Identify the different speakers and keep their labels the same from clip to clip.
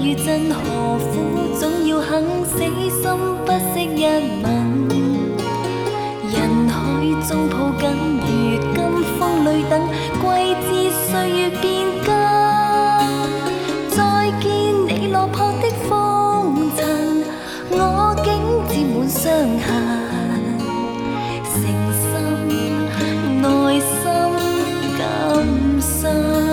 Speaker 1: 如真，何苦總要肯死心不息一吻？人海中抱緊，如今風裏等，歸知歲月變更。再見你落魄的風塵，我竟沾滿傷痕，誠心內心感傷。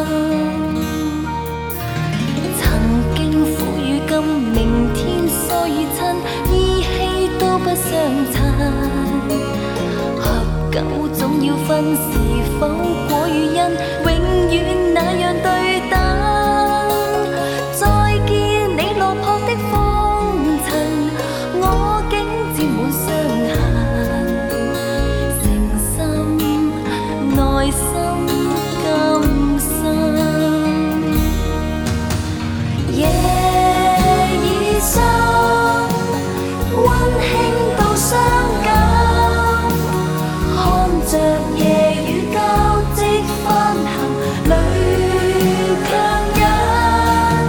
Speaker 1: 曾經苦與甘，明天疏與親，依稀都不相襯。合久總要分，是否果與因，永遠那樣對等。再見你落魄的風塵，我竟沾滿傷痕，誠心內心感傷。夜已深，溫馨到傷感，看着夜雨交織翻行，淚強忍。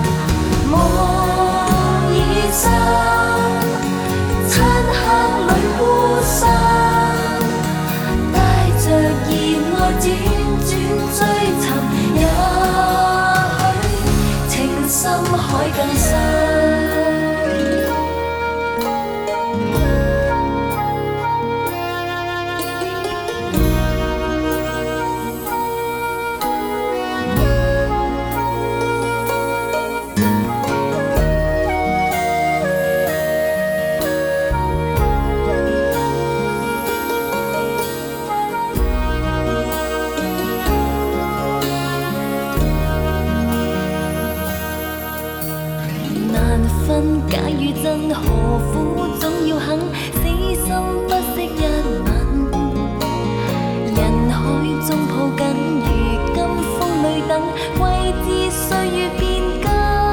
Speaker 1: 夢已深，漆黑裏孤身，帶着熱愛輾轉追尋，也許情深海更深。難分假與真，何苦總要肯死心不息一吻？人海中抱緊，如今風裏等，歸知歲月變更。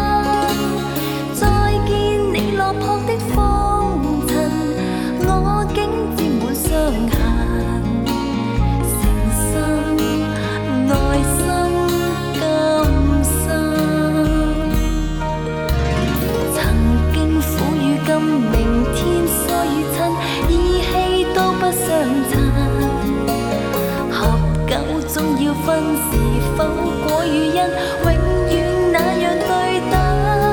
Speaker 1: 再見你落魄的風塵，我竟沾滿傷痕，誠心內心感傷。曾經苦與甘，明天疏與親，依稀都不相襯。合久總要分，是否果與因，永遠那樣對等。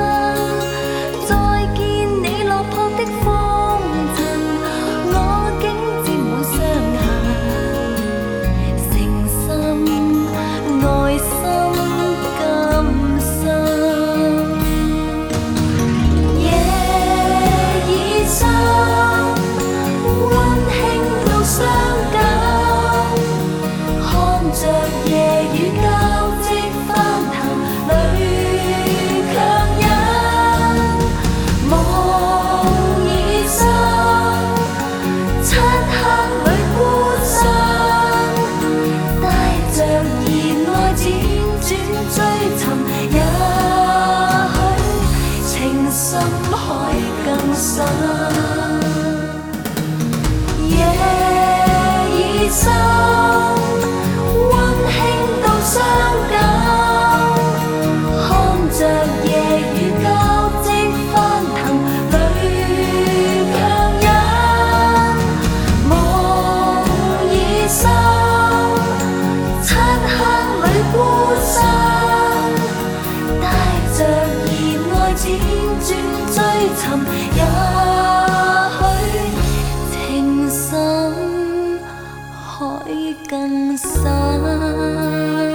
Speaker 1: 再見你落魄的風塵，我竟沾滿傷痕，誠心內心感傷。夜已深，溫馨到傷感，看着夜雨交織翻騰，淚強忍。夢已深，漆黑裏孤身，帶着熱愛輾轉追尋，也許情深海更深。夜已深，溫馨到傷感，看着夜雨交織翻騰，淚強忍。夢已深，漆黑裏孤身，帶着熱愛輾轉追尋，也許情深海更深。